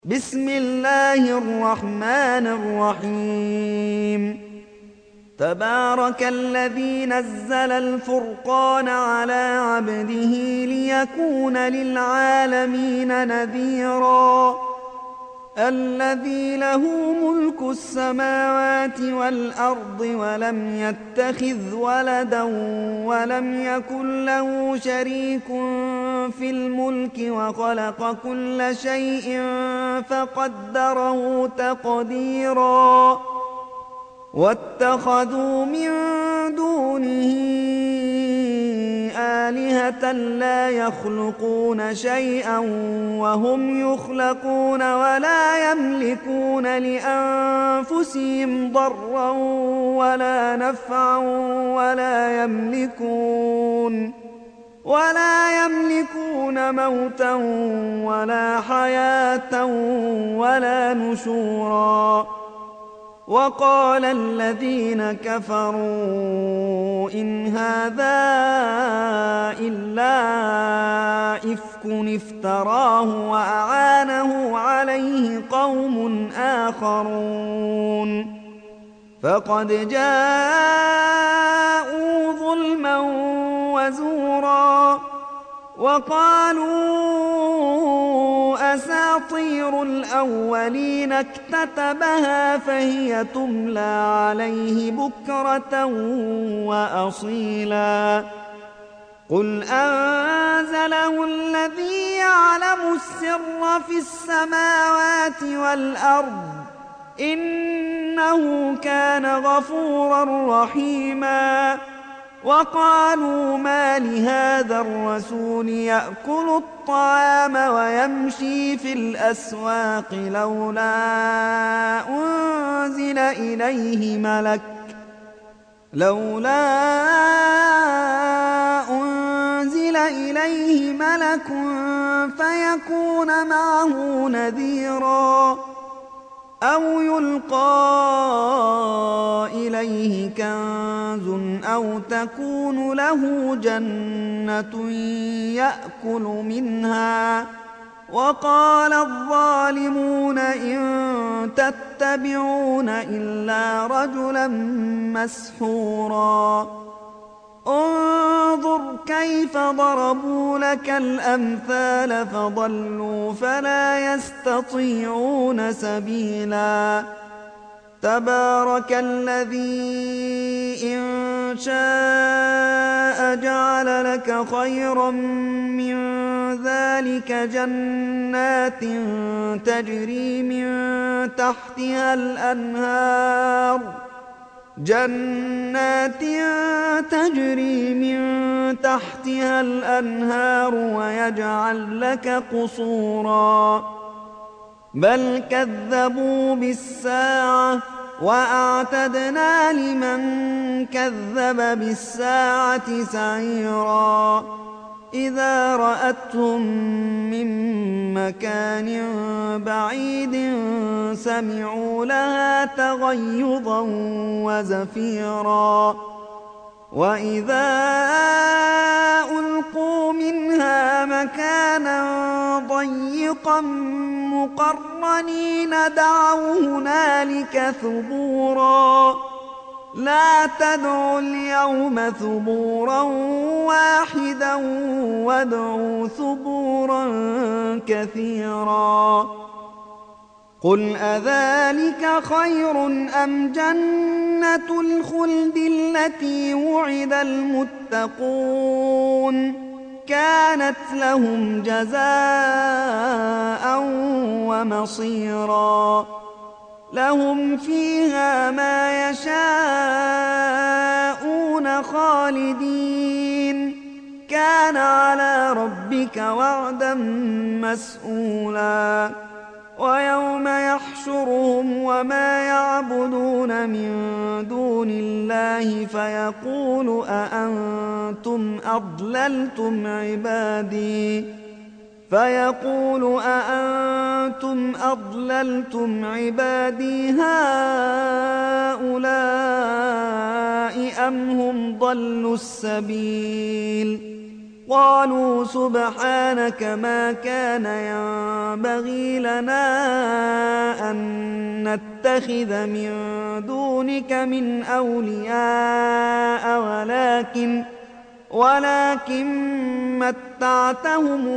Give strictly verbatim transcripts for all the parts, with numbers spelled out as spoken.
بسم الله الرحمن الرحيم. تبارك الذي نزل الفرقان على عبده ليكون للعالمين نذيرا. الذي له ملك السماوات والأرض ولم يتخذ ولدا ولم يكن له شريك في الملك وخلق كل شيء فقدره تقديرا. واتخذوا من دونه آلهة لا يخلقون شيئا وهم يخلقون ولا يملكون لأنفسهم ضرا ولا نفعا ولا يملكون ولا يملكون موتا ولا حياة ولا نشورا. وقال الذين كفروا إن هذا إلا إفك افتراه وأعانه عليه قوم آخرون فقد جاءوا ظلما وزورا. وقالوا أساطير الأولين اكتتبها فهي تملى عليه بكرة وأصيلا. قل أنزله الذي يعلم السر في السماوات والأرض إنه كان غفورا رحيما. وقالوا ما لهذا الرسول يأكل الطعام ويمشي في الأسواق لولا أنزل إليه ملك لولا أنزل إليه ملك فيكون معه نذيرا أو يلقى إليه كنز أو تكون له جنة يأكل منها. وقال الظالمون إن تتبعون إلا رجلا مسحورا. انظر كيف ضربوا لك الأمثال فضلوا فلا يستطيعون سبيلا. تبارك الذي إن شاء جعل لك خيرا من ذلك جنات تجري من تحتها الأنهار جنات تجري من تحتها الأنهار ويجعل لك قصورا. بل كذبوا بالساعة وأعتدنا لمن كذب بالساعة سعيرا. إذا رأتهم من مكان بعيد سمعوا لها تغيظا وزفيرا. وإذا ألقوا منها مكانا ضيقا مقرنين دعوا هنالك ثبورا. لا تدعوا اليوم ثبورا واحدا وادعوا ثبورا كثيرا. قل أذلك خير أم جنة الخلد التي وعد المتقون كانت لهم جزاء ومصيرا. لهم فيها ما يشاءون خالدين كان على ربك وعدا مسئولا. ويوم يحشرهم وما يعبدون من دون الله فيقول أأنتم أضللتم عبادي فيقول أأنتم أضللتم عبادي هؤلاء أم هم ضلوا السبيل قالوا سبحانك ما كان ينبغي لنا أن نتخذ من دونك من أولياء ولكن ولكن متعتهم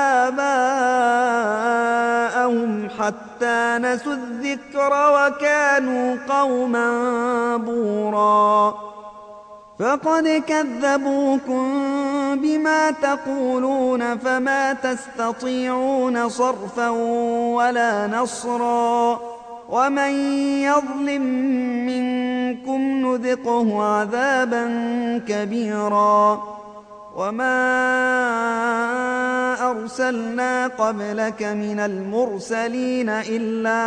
وآباءهم حتى نسوا الذكر وكانوا قوما بورا فقد كذبوكم بما تقولون فما تستطيعون صرفا ولا نصرا ومن يظلم منكم نذقه عذابا كبيرا وما أرسلنا قبلك من المرسلين إلا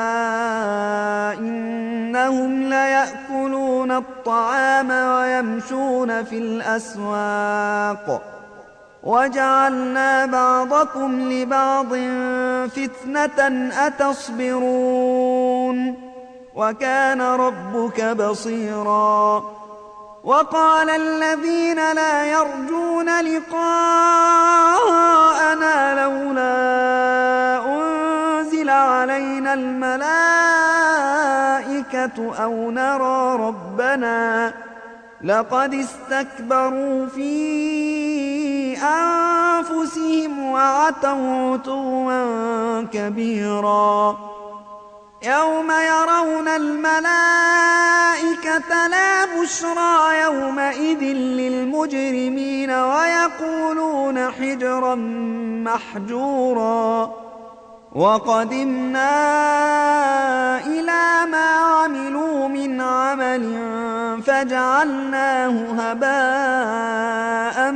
إنهم ليأكلون الطعام ويمشون في الأسواق وجعلنا بعضكم لبعض فتنة أتصبرون وكان ربك بصيرا وقال الذين لا يرجون لقاءنا لولا أنزل علينا الملائكة أو نرى ربنا لقد استكبروا في أنفسهم وعتوا عتوا كبيرا يوم يرون الملائكة لا بشرى يومئذ للمجرمين ويقولون حجرا محجورا وقدمنا إلى ما عملوا من عمل فجعلناه هباء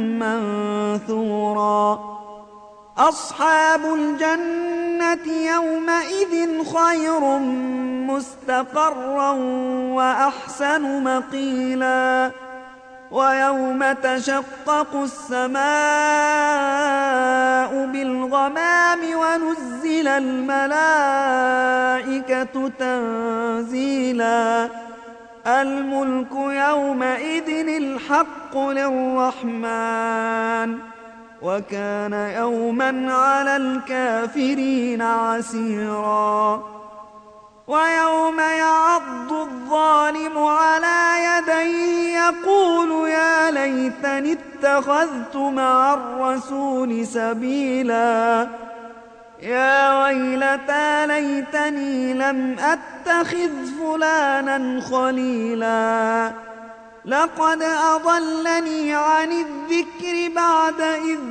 منثورا أصحاب الجنة يومئذ خير مستقرا وأحسن مقيلا ويوم تشقق السماء بالغمام ونزل الملائكة تنزيلا الملك يومئذ الحق للرحمن وكان يوما على الكافرين عسيرا ويوم يعض الظالم على يديه يقول يا ليتني اتخذت مع الرسول سبيلا يا ويلتى ليتني لم أتخذ فلانا خليلا لقد أضلني عن الذكر بعد إذ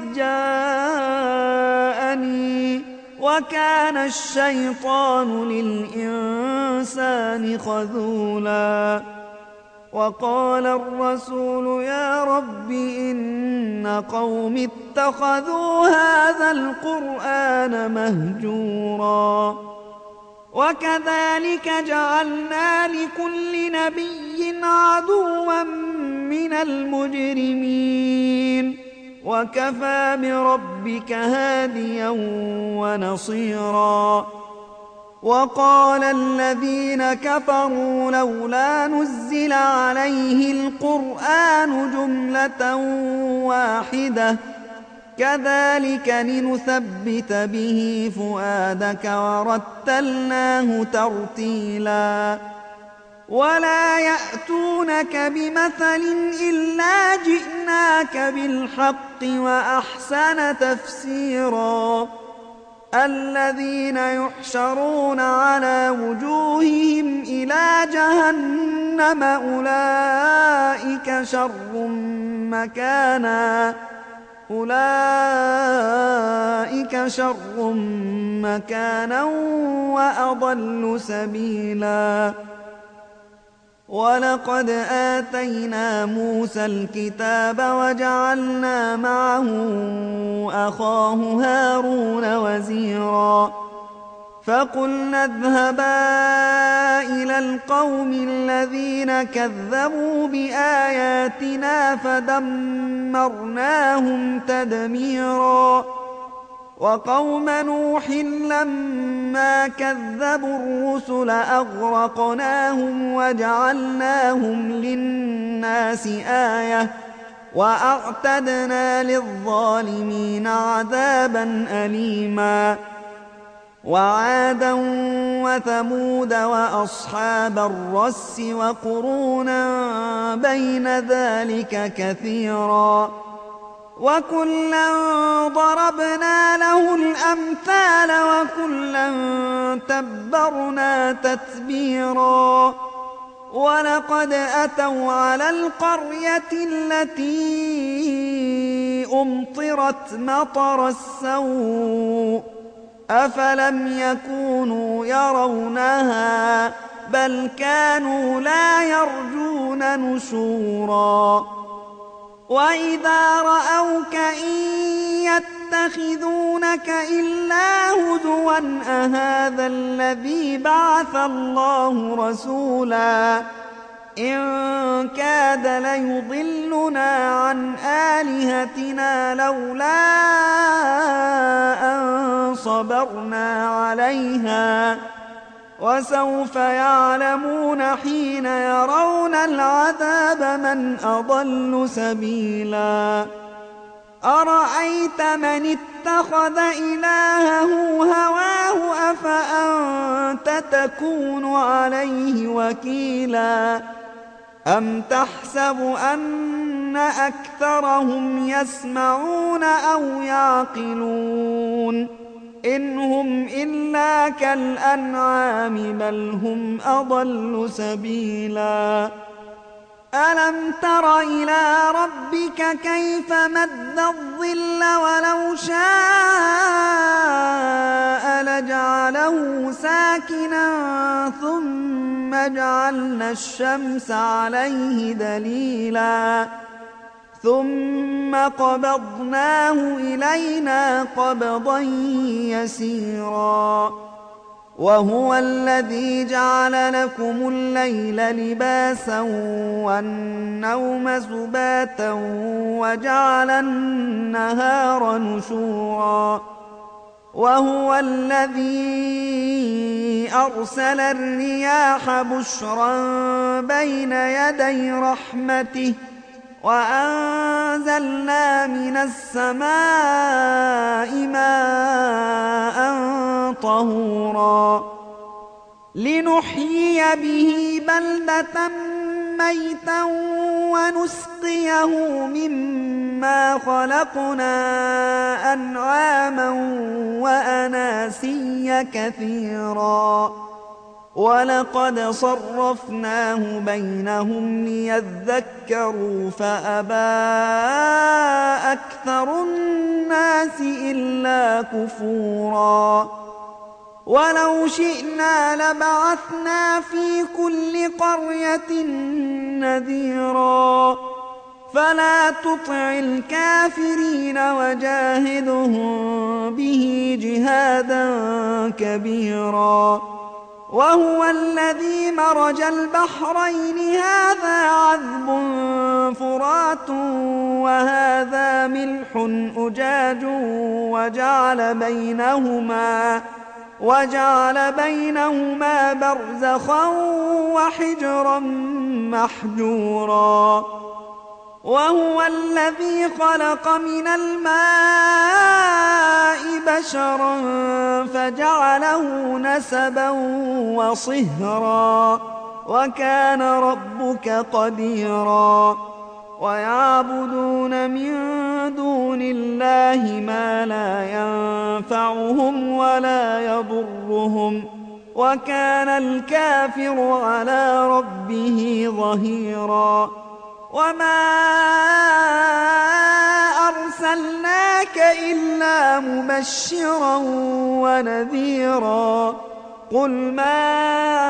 جاءني وكان الشيطان للإنسان خذولا وقال الرسول يا رب إن قوم اتخذوا هذا القرآن مهجورا وكذلك جعلنا لكل نبي عدوا من المجرمين وكفى بربك هاديا ونصيرا وقال الذين كفروا لولا نزل عليه القرآن جملة واحدة كذلك لنثبت به فؤادك ورتلناه ترتيلا ولا يأتونك بمثل إلا جئناك بالحق وأحسن تفسيرا الذين يحشرون على وجوههم إلى جهنم أولئك شر مكانا أولئك شر مكانا وأضل سبيلا ولقد آتينا موسى الكتاب وجعلنا معه أخاه هارون وزيرا فقلنا اذهبا إلى القوم الذين كذبوا بآياتنا فدمرناهم تدميرا وقوم نوح لما كذبوا الرسل أغرقناهم وجعلناهم للناس آية وأعتدنا للظالمين عذابا أليما وعادا وثمود وأصحاب الرس وقرونا بين ذلك كثيرا وكلا ضربنا له الأمثال وكلا تبرنا تتبيرا ولقد أتوا على القرية التي أمطرت مطر السوء أفلم يكونوا يرونها بل كانوا لا يرجون نشورا وإذا رأوك إن يتخذونك إلا هزوا أهذا الذي بعث الله رسولا إن كاد ليضلنا عن آلهتنا لولا أن صبرنا عليها وسوف يعلمون حين يرون العذاب من أضل سبيلا أرأيت من اتخذ إلهه هواه أفأنت تكون عليه وكيلا أم تحسب أن أكثرهم يسمعون أو يعقلون إن هم إلا كالأنعام بل هم أضل سبيلا ألم تر إلى ربك كيف مد الظل ولو شاء لجعله ساكنا ثم جعلنا الشمس عليه دليلا ثم قبضناه إلينا قبضا يسيرا وهو الذي جعل لكم الليل لباسا والنوم سباتا وجعل النهار نشورا وهو الذي أرسل الرياح بشرا بين يدي رحمته وأنزلنا من السماء ماء طهورا لنحيي به بلدة ميتا ونسقيه مما خلقنا أنعاما وأناسيا كثيرا ولقد صرفناه بينهم ليذكروا فأبى أكثر الناس إلا كفورا ولو شئنا لبعثنا في كل قرية نذيرا فلا تطع الكافرين وجاهدهم به جهادا كبيرا وهو الذي مرج البحرين هذا عذب فرات وهذا ملح أجاج وجعل بينهما وجعل بينهما برزخا وحجرا محجورا وهو الذي خلق من الماء بشرا فجعله نسبا وصهرا وكان ربك قديرا ويعبدون من دون الله ما لا ينفعهم ولا يضرهم وكان الكافر على ربه ظهيرا وما أرسلناك إلا مبشرا ونذيرا قل ما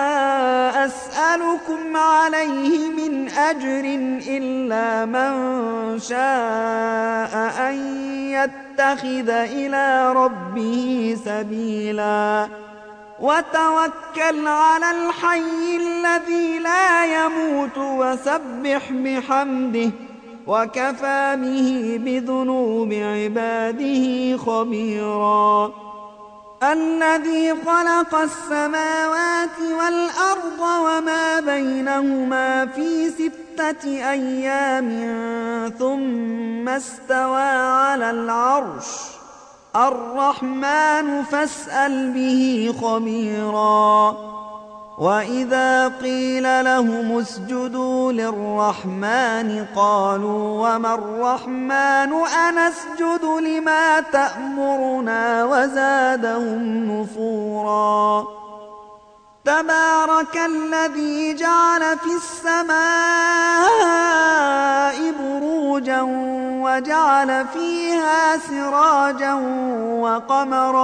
أسألكم عليه من أجر إلا من شاء أن يتخذ إلى ربه سبيلا وتوكل على الحي الذي لا يموت وسبح بحمده وكفى به بذنوب عباده خبيرا الذي خلق السماوات والأرض وما بينهما في ستة أيام ثم استوى على العرش الرحمن فاسأل به خبيرا وإذا قيل لهم اسجدوا للرحمن قالوا وما الرحمن أنسجد لما تأمرنا وزادهم نفورا تبارك الذي جعل في السماء بروجا وجعل فيها سراجا وقمرا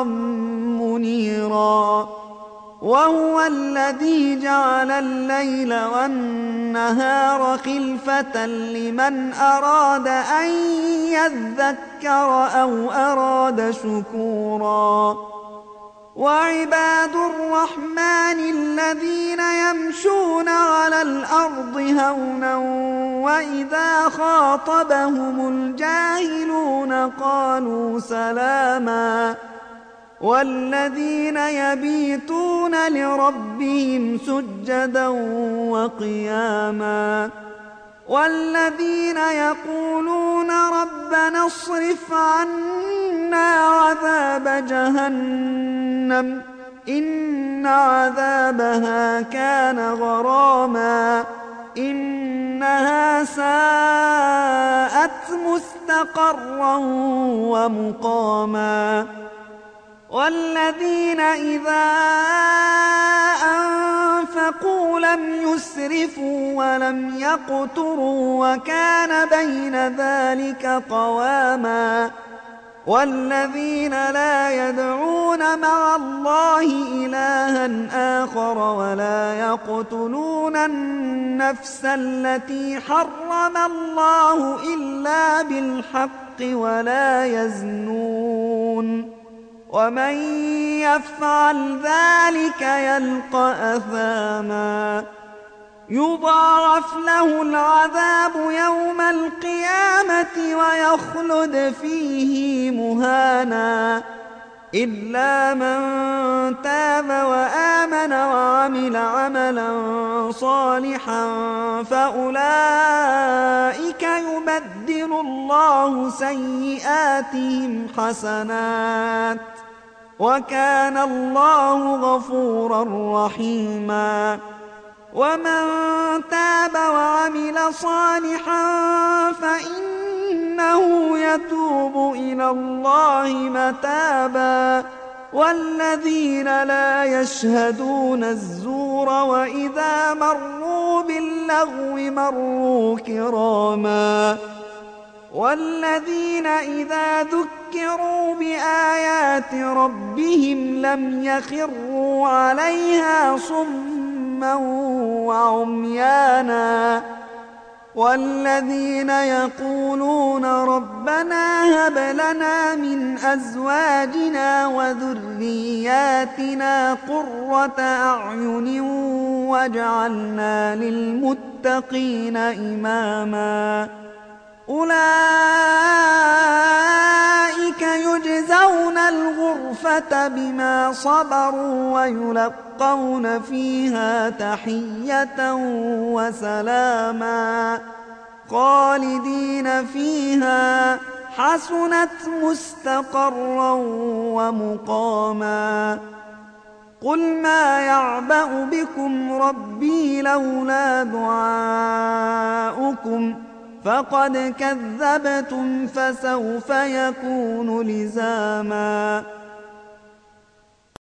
منيرا وهو الذي جعل الليل والنهار خلفة لمن أراد أن يذكر أو أراد شكورا وعباد الرحمن الذين يمشون على الأرض هونا وإذا خاطبهم الجاهلون قالوا سلاما والذين يبيتون لربهم سجدا وقياما والذين يقولون ربنا اصرف عنا عذاب جهنم إن عذابها كان غراما إنها ساءت مستقرا ومقاما والذين إذا أنفقوا لم يسرفوا ولم يقتروا وكان بين ذلك قواما والذين لا يدعون مع الله إلها آخر ولا يقتلون النفس التي حرم الله إلا بالحق ولا يزنون ومن يفعل ذلك يلقى أثاما يضاعف له العذاب يوم القيامة ويخلد فيه مهانا إلا من تاب وآمن وعمل عملا صالحا فأولئك يبدل الله سيئاتهم حسنات وكان الله غفورا رحيما ومن تاب وعمل صالحا فإنه يتوب إلى الله متابا والذين لا يشهدون الزور وإذا مروا باللغو مروا كراما والذين إذا ذكروا بآيات ربهم لم يخروا عليها صما وعميانا والذين يقولون ربنا هب لنا من أزواجنا وذرياتنا قرة أعين واجعلنا للمتقين إماما أولئك يجزون الغرفة بما صبروا ويلقون فيها تحية وسلاما خالدين فيها حسنت مستقرا ومقاما قل ما يعبأ بكم ربي لولا دعاؤكم فقد كذبتم فسوف يكون لزاما